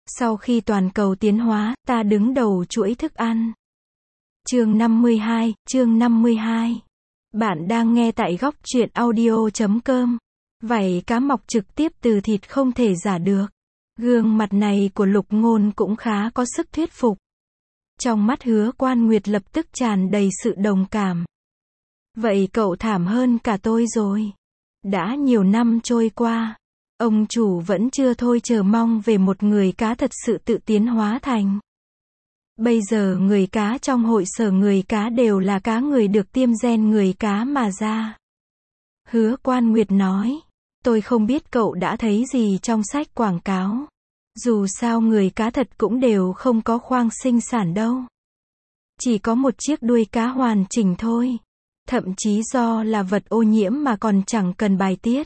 Sau khi toàn cầu tiến hóa, ta đứng đầu chuỗi thức ăn. Chương 52. Bạn đang nghe tại góc truyện audio.com. Vảy cá mọc trực tiếp từ thịt không thể giả được. Gương mặt này của Lục Ngôn cũng khá có sức thuyết phục. Trong mắt Hứa Quan Nguyệt lập tức tràn đầy sự đồng cảm. Vậy cậu thảm hơn cả tôi rồi. Đã nhiều năm trôi qua, ông chủ vẫn chưa thôi chờ mong về một người cá thật sự tự tiến hóa thành. Bây giờ người cá trong hội sở người cá đều là cá người được tiêm gen người cá mà ra. Hứa Quan Nguyệt nói, tôi không biết cậu đã thấy gì trong sách quảng cáo. Dù sao người cá thật cũng đều không có khoang sinh sản đâu. Chỉ có một chiếc đuôi cá hoàn chỉnh thôi. Thậm chí do là vật ô nhiễm mà còn chẳng cần bài tiết.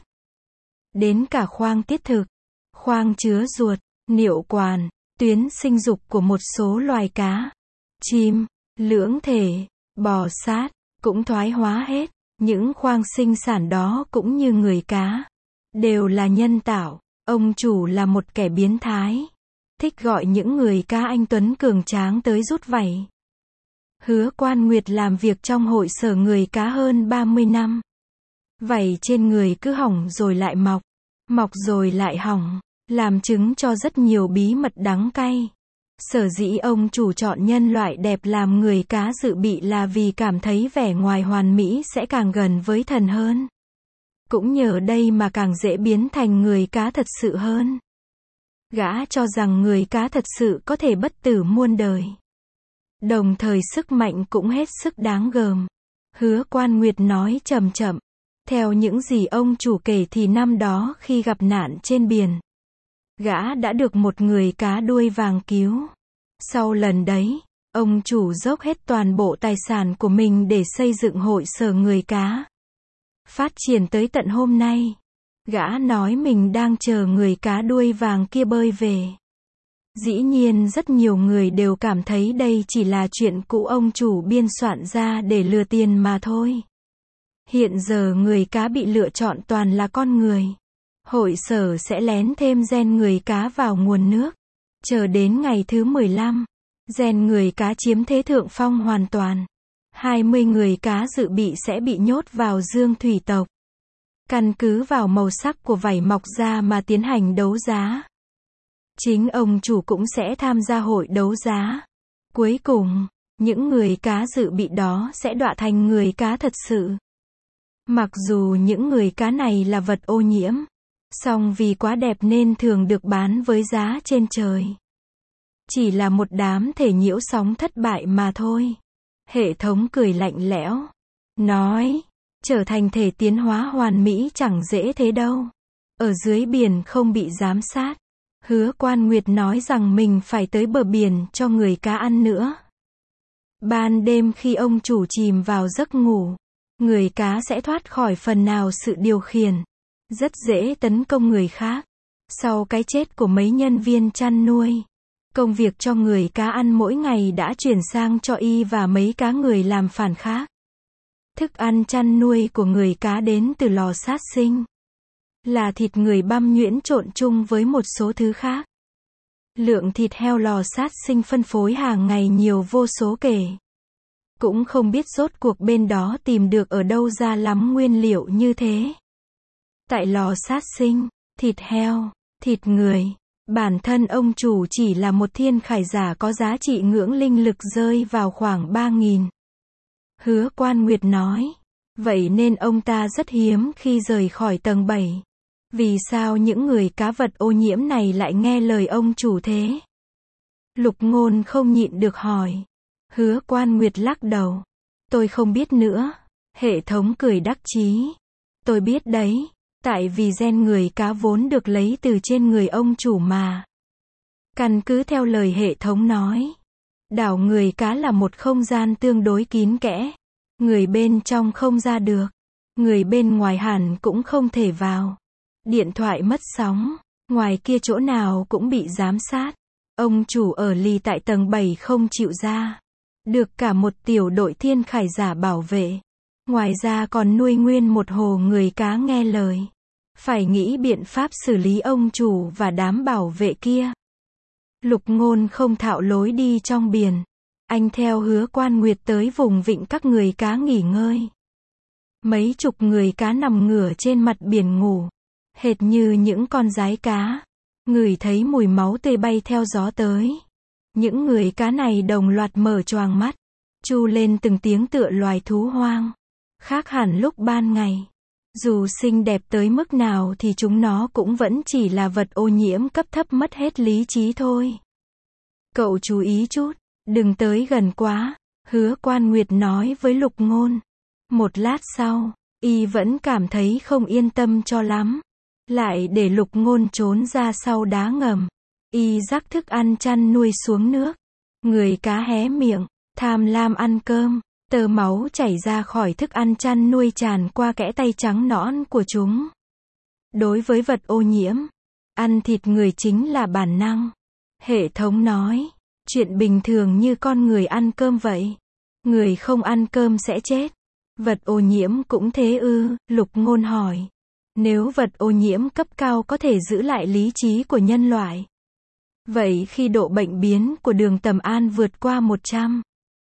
Đến cả khoang tiết thực, khoang chứa ruột, niệu quản, tuyến sinh dục của một số loài cá, chim, lưỡng thể, bò sát, cũng thoái hóa hết. Những khoang sinh sản đó cũng như người cá, đều là nhân tạo. Ông chủ là một kẻ biến thái, thích gọi những người cá anh tuấn cường tráng tới rút vảy. Hứa Quan Nguyệt làm việc trong hội sở người cá hơn 30 năm. Vảy trên người cứ hỏng rồi lại mọc, mọc rồi lại hỏng, làm chứng cho rất nhiều bí mật đắng cay. Sở dĩ ông chủ chọn nhân loại đẹp làm người cá dự bị là vì cảm thấy vẻ ngoài hoàn mỹ sẽ càng gần với thần hơn. Cũng nhờ đây mà càng dễ biến thành người cá thật sự hơn. Gã cho rằng người cá thật sự có thể bất tử muôn đời. Đồng thời sức mạnh cũng hết sức đáng gờm. Hứa Quan Nguyệt nói chậm chậm. Theo những gì ông chủ kể thì năm đó khi gặp nạn trên biển, gã đã được một người cá đuôi vàng cứu. Sau lần đấy, ông chủ dốc hết toàn bộ tài sản của mình để xây dựng hội sở người cá. Phát triển tới tận hôm nay. Gã nói mình đang chờ người cá đuôi vàng kia bơi về. Dĩ nhiên rất nhiều người đều cảm thấy đây chỉ là chuyện cũ ông chủ biên soạn ra để lừa tiền mà thôi. Hiện giờ người cá bị lựa chọn toàn là con người. Hội sở sẽ lén thêm gen người cá vào nguồn nước. Chờ đến ngày thứ 15, gen người cá chiếm thế thượng phong hoàn toàn. 20 người cá dự bị sẽ bị nhốt vào dương thủy tộc. Căn cứ vào màu sắc của vảy mọc ra mà tiến hành đấu giá. Chính ông chủ cũng sẽ tham gia hội đấu giá. Cuối cùng, những người cá dự bị đó sẽ đọa thành người cá thật sự. Mặc dù những người cá này là vật ô nhiễm, song vì quá đẹp nên thường được bán với giá trên trời. Chỉ là một đám thể nhiễu sóng thất bại mà thôi. Hệ thống cười lạnh lẽo, nói, trở thành thể tiến hóa hoàn mỹ chẳng dễ thế đâu. Ở dưới biển không bị giám sát. Hứa Quan Nguyệt nói rằng mình phải tới bờ biển cho người cá ăn nữa. Ban đêm khi ông chủ chìm vào giấc ngủ, người cá sẽ thoát khỏi phần nào sự điều khiển. Rất dễ tấn công người khác. Sau cái chết của mấy nhân viên chăn nuôi, công việc cho người cá ăn mỗi ngày đã chuyển sang cho y và mấy cá người làm phản khác. Thức ăn chăn nuôi của người cá đến từ lò sát sinh. Là thịt người băm nhuyễn trộn chung với một số thứ khác. Lượng thịt heo lò sát sinh phân phối hàng ngày nhiều vô số kể. Cũng không biết rốt cuộc bên đó tìm được ở đâu ra lắm nguyên liệu như thế. Tại lò sát sinh, thịt heo, thịt người, bản thân ông chủ chỉ là một thiên khải giả có giá trị ngưỡng linh lực rơi vào khoảng 3.000. Hứa Quan Nguyệt nói, vậy nên ông ta rất hiếm khi rời khỏi tầng 7. Vì sao những người cá vật ô nhiễm này lại nghe lời ông chủ thế? Lục Ngôn không nhịn được hỏi. Hứa Quan Nguyệt lắc đầu. Tôi không biết nữa. Hệ thống cười đắc chí. Tôi biết đấy. Tại vì gen người cá vốn được lấy từ trên người ông chủ mà. Căn cứ theo lời hệ thống nói, đảo người cá là một không gian tương đối kín kẽ. Người bên trong không ra được. Người bên ngoài hẳn cũng không thể vào. Điện thoại mất sóng. Ngoài kia chỗ nào cũng bị giám sát. Ông chủ ở lì tại tầng 7 không chịu ra. Được cả một tiểu đội thiên khải giả bảo vệ. Ngoài ra còn nuôi nguyên một hồ người cá nghe lời. Phải nghĩ biện pháp xử lý ông chủ và đám bảo vệ kia. Lục Ngôn không thạo lối đi trong biển. Anh theo Hứa Quan Nguyệt tới vùng vịnh các người cá nghỉ ngơi. Mấy chục người cá nằm ngửa trên mặt biển ngủ, hệt như những con dái cá. Ngửi thấy mùi máu tươi bay theo gió tới. Những người cá này đồng loạt mở choàng mắt, chu lên từng tiếng tựa loài thú hoang. Khác hẳn lúc ban ngày. Dù xinh đẹp tới mức nào thì chúng nó cũng vẫn chỉ là vật ô nhiễm cấp thấp mất hết lý trí thôi. Cậu chú ý chút, đừng tới gần quá, Hứa Quan Nguyệt nói với Lục Ngôn. Một lát sau, y vẫn cảm thấy không yên tâm cho lắm. Lại để Lục Ngôn trốn ra sau đá ngầm. Y rắc thức ăn chăn nuôi xuống nước. Người cá hé miệng, tham lam ăn cơm. Tơ máu chảy ra khỏi thức ăn chăn nuôi tràn qua kẽ tay trắng nõn của chúng. Đối với vật ô nhiễm, ăn thịt người chính là bản năng. Hệ thống nói, chuyện bình thường như con người ăn cơm vậy. Người không ăn cơm sẽ chết. Vật ô nhiễm cũng thế ư? Lục Ngôn hỏi. Nếu vật ô nhiễm cấp cao có thể giữ lại lý trí của nhân loại, vậy khi độ bệnh biến của Đường Tầm An vượt qua 100,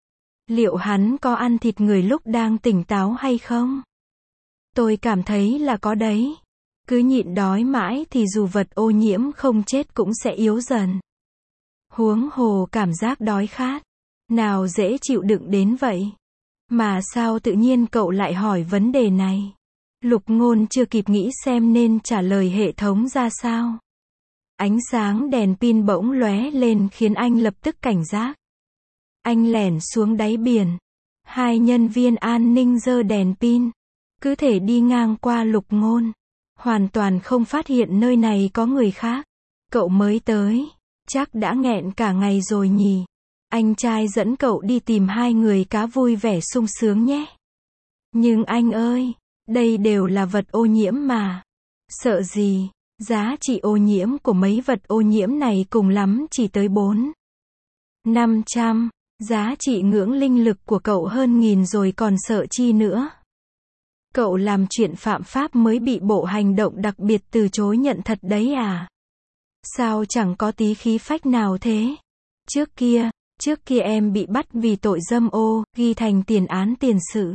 liệu hắn có ăn thịt người lúc đang tỉnh táo hay không? Tôi cảm thấy là có đấy. Cứ nhịn đói mãi thì dù vật ô nhiễm không chết cũng sẽ yếu dần. Huống hồ cảm giác đói khát, nào dễ chịu đựng đến vậy. Mà sao tự nhiên cậu lại hỏi vấn đề này? Lục Ngôn chưa kịp nghĩ xem nên trả lời hệ thống ra sao. Ánh sáng đèn pin bỗng lóe lên khiến anh lập tức cảnh giác. Anh lẻn xuống đáy biển. Hai nhân viên an ninh giơ đèn pin, cứ thể đi ngang qua Lục Ngôn. Hoàn toàn không phát hiện nơi này có người khác. Cậu mới tới, chắc đã nghẹn cả ngày rồi nhỉ. Anh trai dẫn cậu đi tìm hai người cá vui vẻ sung sướng nhé. Nhưng anh ơi, đây đều là vật ô nhiễm mà. Sợ gì, giá trị ô nhiễm của mấy vật ô nhiễm này cùng lắm chỉ tới 400-500. Giá trị ngưỡng linh lực của cậu hơn 1000 rồi còn sợ chi nữa. Cậu làm chuyện phạm pháp mới bị bộ hành động đặc biệt từ chối nhận thật đấy à? Sao chẳng có tí khí phách nào thế? Trước kia em bị bắt vì tội dâm ô, ghi thành tiền án tiền sự.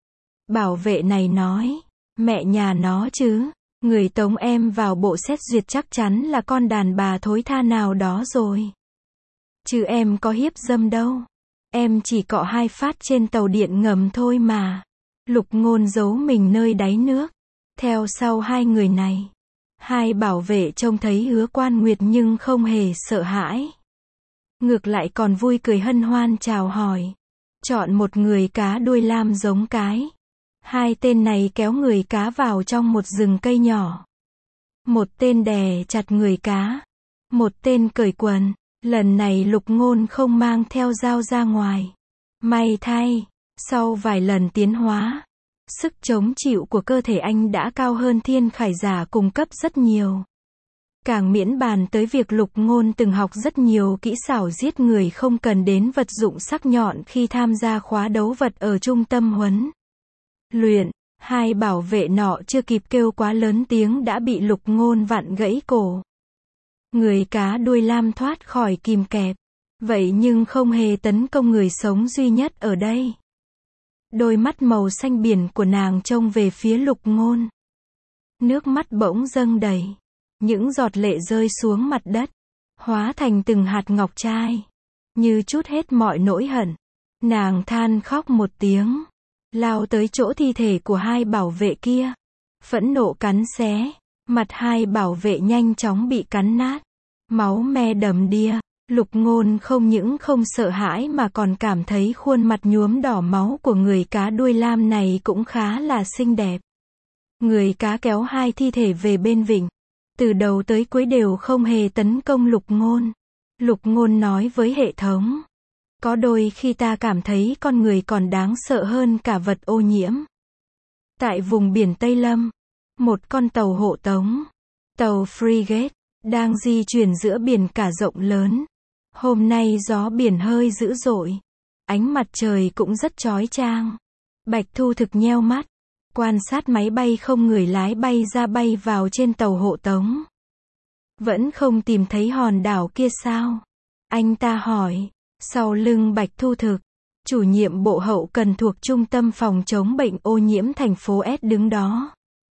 Bảo vệ này nói, mẹ nhà nó chứ, người tống em vào bộ xét duyệt chắc chắn là con đàn bà thối tha nào đó rồi. Chứ em có hiếp dâm đâu. Em chỉ cọ 2 phát trên tàu điện ngầm thôi mà. Lục Ngôn giấu mình nơi đáy nước, theo sau hai người này. Hai bảo vệ trông thấy Hứa Quan Nguyệt nhưng không hề sợ hãi. Ngược lại còn vui cười hân hoan chào hỏi. Chọn một người cá đuôi lam giống cái. Hai tên này kéo người cá vào trong một rừng cây nhỏ. Một tên đè chặt người cá. Một tên cởi quần. Lần này Lục Ngôn không mang theo dao ra ngoài. May thay, sau vài lần tiến hóa, sức chống chịu của cơ thể anh đã cao hơn thiên khải giả cung cấp rất nhiều. Càng miễn bàn tới việc Lục Ngôn từng học rất nhiều kỹ xảo giết người không cần đến vật dụng sắc nhọn khi tham gia khóa đấu vật ở trung tâm huấn luyện. Hai bảo vệ nọ chưa kịp kêu quá lớn tiếng đã bị Lục Ngôn vặn gãy cổ. Người cá đuôi lam thoát khỏi kìm kẹp. Vậy nhưng không hề tấn công người sống duy nhất ở đây. Đôi mắt màu xanh biển của nàng trông về phía Lục Ngôn. Nước mắt bỗng dâng đầy. Những giọt lệ rơi xuống mặt đất, hóa thành từng hạt ngọc trai. Như trút hết mọi nỗi hận. Nàng than khóc một tiếng, lao tới chỗ thi thể của hai bảo vệ kia. Phẫn nộ cắn xé. Mặt hai bảo vệ nhanh chóng bị cắn nát. Máu me đầm đìa. Lục Ngôn không những không sợ hãi mà còn cảm thấy khuôn mặt nhuốm đỏ máu của người cá đuôi lam này cũng khá là xinh đẹp. Người cá kéo hai thi thể về bên vịnh. Từ đầu tới cuối đều không hề tấn công Lục Ngôn. Lục Ngôn nói với hệ thống. Có đôi khi ta cảm thấy con người còn đáng sợ hơn cả vật ô nhiễm. Tại vùng biển Tây Lâm, một con tàu hộ tống, tàu frigate, đang di chuyển giữa biển cả rộng lớn. Hôm nay gió biển hơi dữ dội. Ánh mặt trời cũng rất chói chang. Bạch Thu thực nheo mắt, quan sát máy bay không người lái bay ra bay vào trên tàu hộ tống. Vẫn không tìm thấy hòn đảo kia sao? Anh ta hỏi. Sau lưng Bạch Thu Thực, chủ nhiệm bộ hậu cần thuộc Trung tâm phòng chống bệnh ô nhiễm thành phố S đứng đó.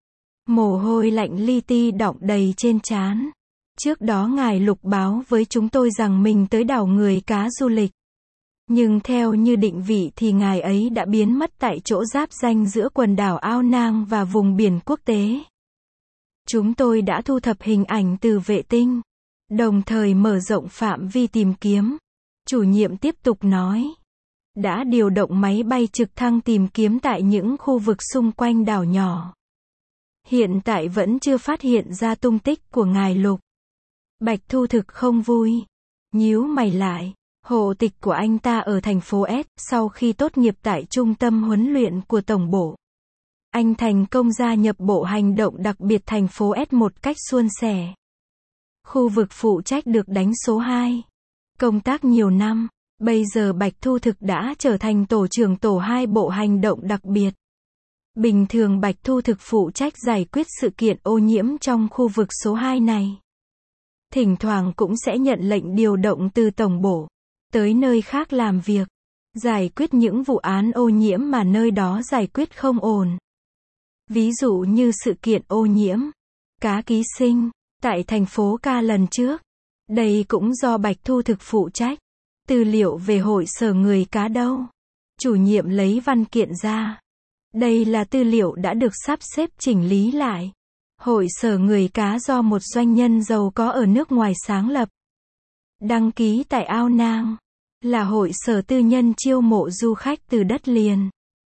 Mồ hôi lạnh li ti đọng đầy trên trán. Trước đó ngài Lục báo với chúng tôi rằng mình tới đảo Người Cá du lịch. Nhưng theo như định vị thì ngài ấy đã biến mất tại chỗ giáp ranh giữa quần đảo Ao Nang và vùng biển quốc tế. Chúng tôi đã thu thập hình ảnh từ vệ tinh, đồng thời mở rộng phạm vi tìm kiếm. Chủ nhiệm tiếp tục nói. Đã điều động máy bay trực thăng tìm kiếm tại những khu vực xung quanh đảo nhỏ. Hiện tại vẫn chưa phát hiện ra tung tích của ngài Lục. Bạch Thu Thực không vui. Nhíu mày lại. Hộ tịch của anh ta ở thành phố S, sau khi tốt nghiệp tại trung tâm huấn luyện của tổng bộ. Anh thành công gia nhập bộ hành động đặc biệt thành phố S một cách suôn sẻ. Khu vực phụ trách được đánh số 2. Công tác nhiều năm, bây giờ Bạch Thu Thực đã trở thành tổ trưởng tổ 2 bộ hành động đặc biệt. Bình thường Bạch Thu Thực phụ trách giải quyết sự kiện ô nhiễm trong khu vực số 2 này. Thỉnh thoảng cũng sẽ nhận lệnh điều động từ tổng bộ tới nơi khác làm việc, giải quyết những vụ án ô nhiễm mà nơi đó giải quyết không ổn. Ví dụ như sự kiện ô nhiễm cá ký sinh tại thành phố Ca lần trước. Đây cũng do Bạch Thu Thực phụ trách. Tư liệu về hội sở người cá đâu? Chủ nhiệm lấy văn kiện ra. Đây là tư liệu đã được sắp xếp chỉnh lý lại. Hội sở người cá do một doanh nhân giàu có ở nước ngoài sáng lập. Đăng ký tại Ao Nang. Là hội sở tư nhân chiêu mộ du khách từ đất liền.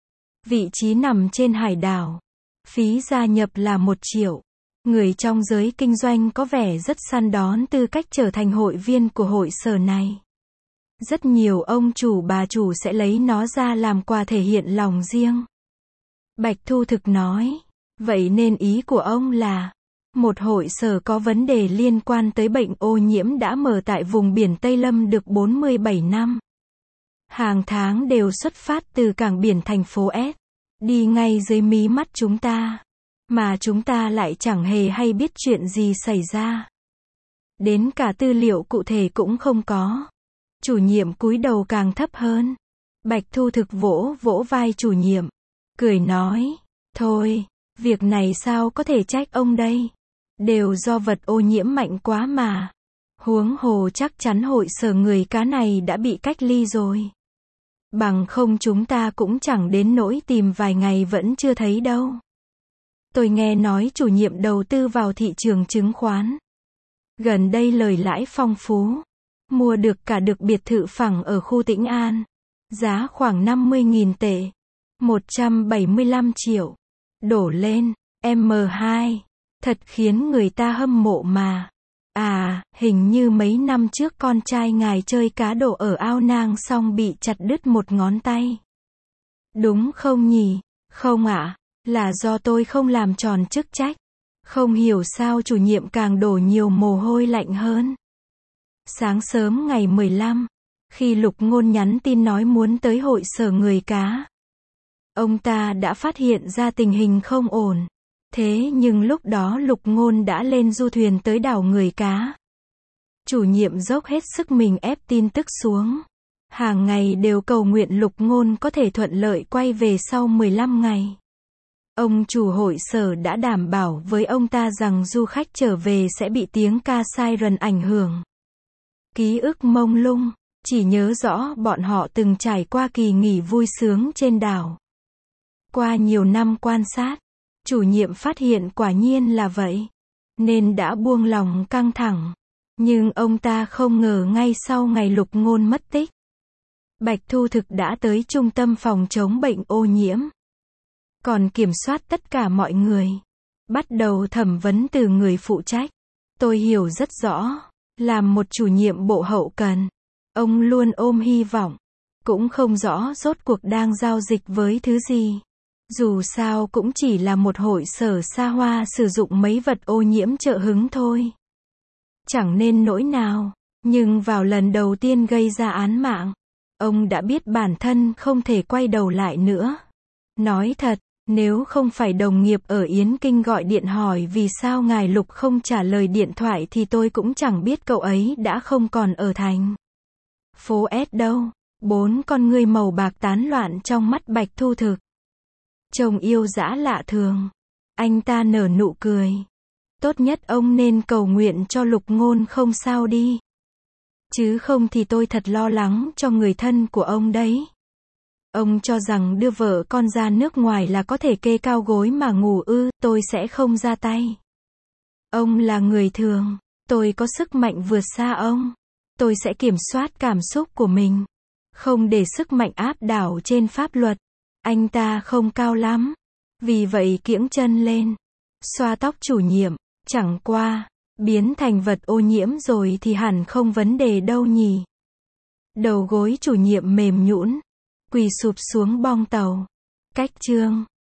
Vị trí nằm trên hải đảo. Phí gia nhập là 1 triệu. Người trong giới kinh doanh có vẻ rất săn đón tư cách trở thành hội viên của hội sở này. Rất nhiều ông chủ bà chủ sẽ lấy nó ra làm quà thể hiện lòng riêng. Bạch Thu Thực nói. Vậy nên ý của ông là, một hội sở có vấn đề liên quan tới bệnh ô nhiễm đã mở tại vùng biển Tây Lâm được 47 năm. Hàng tháng đều xuất phát từ cảng biển thành phố S. Đi ngay dưới mí mắt chúng ta. Mà chúng ta lại chẳng hề hay biết chuyện gì xảy ra. Đến cả tư liệu cụ thể cũng không có. Chủ nhiệm cúi đầu càng thấp hơn. Bạch Thu Thực vỗ vỗ vai chủ nhiệm. Cười nói. Thôi, việc này sao có thể trách ông đây. Đều do vật ô nhiễm mạnh quá mà. Huống hồ chắc chắn hội sở người cá này đã bị cách ly rồi. Bằng không chúng ta cũng chẳng đến nỗi tìm vài ngày vẫn chưa thấy đâu. Tôi nghe nói chủ nhiệm đầu tư vào thị trường chứng khoán. Gần đây lời lãi phong phú. Mua được biệt thự phẳng ở khu Tĩnh An. Giá khoảng 50.000 tệ. 175 triệu. Đổ lên. M2. Thật khiến người ta hâm mộ mà. À, hình như mấy năm trước con trai ngài chơi cá độ ở Ao Nang xong bị chặt đứt một ngón tay. Đúng không nhỉ? Không ạ. Là do tôi không làm tròn chức trách. Không hiểu sao chủ nhiệm càng đổ nhiều mồ hôi lạnh hơn. Sáng sớm ngày 15, khi Lục Ngôn nhắn tin nói muốn tới hội sở người cá, ông ta đã phát hiện ra tình hình không ổn. Thế nhưng lúc đó Lục Ngôn đã lên du thuyền tới đảo Người Cá. Chủ nhiệm dốc hết sức mình ép tin tức xuống. Hàng ngày đều cầu nguyện Lục Ngôn có thể thuận lợi quay về sau 15 ngày. Ông chủ hội sở đã đảm bảo với ông ta rằng du khách trở về sẽ bị tiếng ca siren ảnh hưởng. Ký ức mông lung, chỉ nhớ rõ bọn họ từng trải qua kỳ nghỉ vui sướng trên đảo. Qua nhiều năm quan sát, chủ nhiệm phát hiện quả nhiên là vậy, nên đã buông lòng căng thẳng. Nhưng ông ta không ngờ ngay sau ngày Lục Ngôn mất tích, Bạch Thu Thực đã tới trung tâm phòng chống bệnh ô nhiễm. Còn kiểm soát tất cả mọi người. Bắt đầu thẩm vấn từ người phụ trách. Tôi hiểu rất rõ, làm một chủ nhiệm bộ hậu cần, ông luôn ôm hy vọng. Cũng không rõ rốt cuộc đang giao dịch với thứ gì. Dù sao cũng chỉ là một hội sở xa hoa sử dụng mấy vật ô nhiễm trợ hứng thôi. Chẳng nên nỗi nào, nhưng vào lần đầu tiên gây ra án mạng, ông đã biết bản thân không thể quay đầu lại nữa. Nói thật, nếu không phải đồng nghiệp ở Yến Kinh gọi điện hỏi vì sao ngài Lục không trả lời điện thoại thì tôi cũng chẳng biết cậu ấy đã không còn ở thành. Phố S đâu? 4 con ngươi màu bạc tán loạn trong mắt Bạch Thu Thực. Chồng yêu dã lạ thường. Anh ta nở nụ cười. Tốt nhất ông nên cầu nguyện cho Lục Ngôn không sao đi. Chứ không thì tôi thật lo lắng cho người thân của ông đấy. Ông cho rằng đưa vợ con ra nước ngoài là có thể kê cao gối mà ngủ ư? Tôi sẽ không ra tay. Ông là người thường. Tôi có sức mạnh vượt xa ông. Tôi sẽ kiểm soát cảm xúc của mình. Không để sức mạnh áp đảo trên pháp luật. Anh ta không cao lắm. Vì vậy kiễng chân lên. Xoa tóc chủ nhiệm. Chẳng qua, biến thành vật ô nhiễm rồi thì hẳn không vấn đề đâu nhỉ. Đầu gối chủ nhiệm mềm nhũn, quỳ sụp xuống bong tàu. Cách chương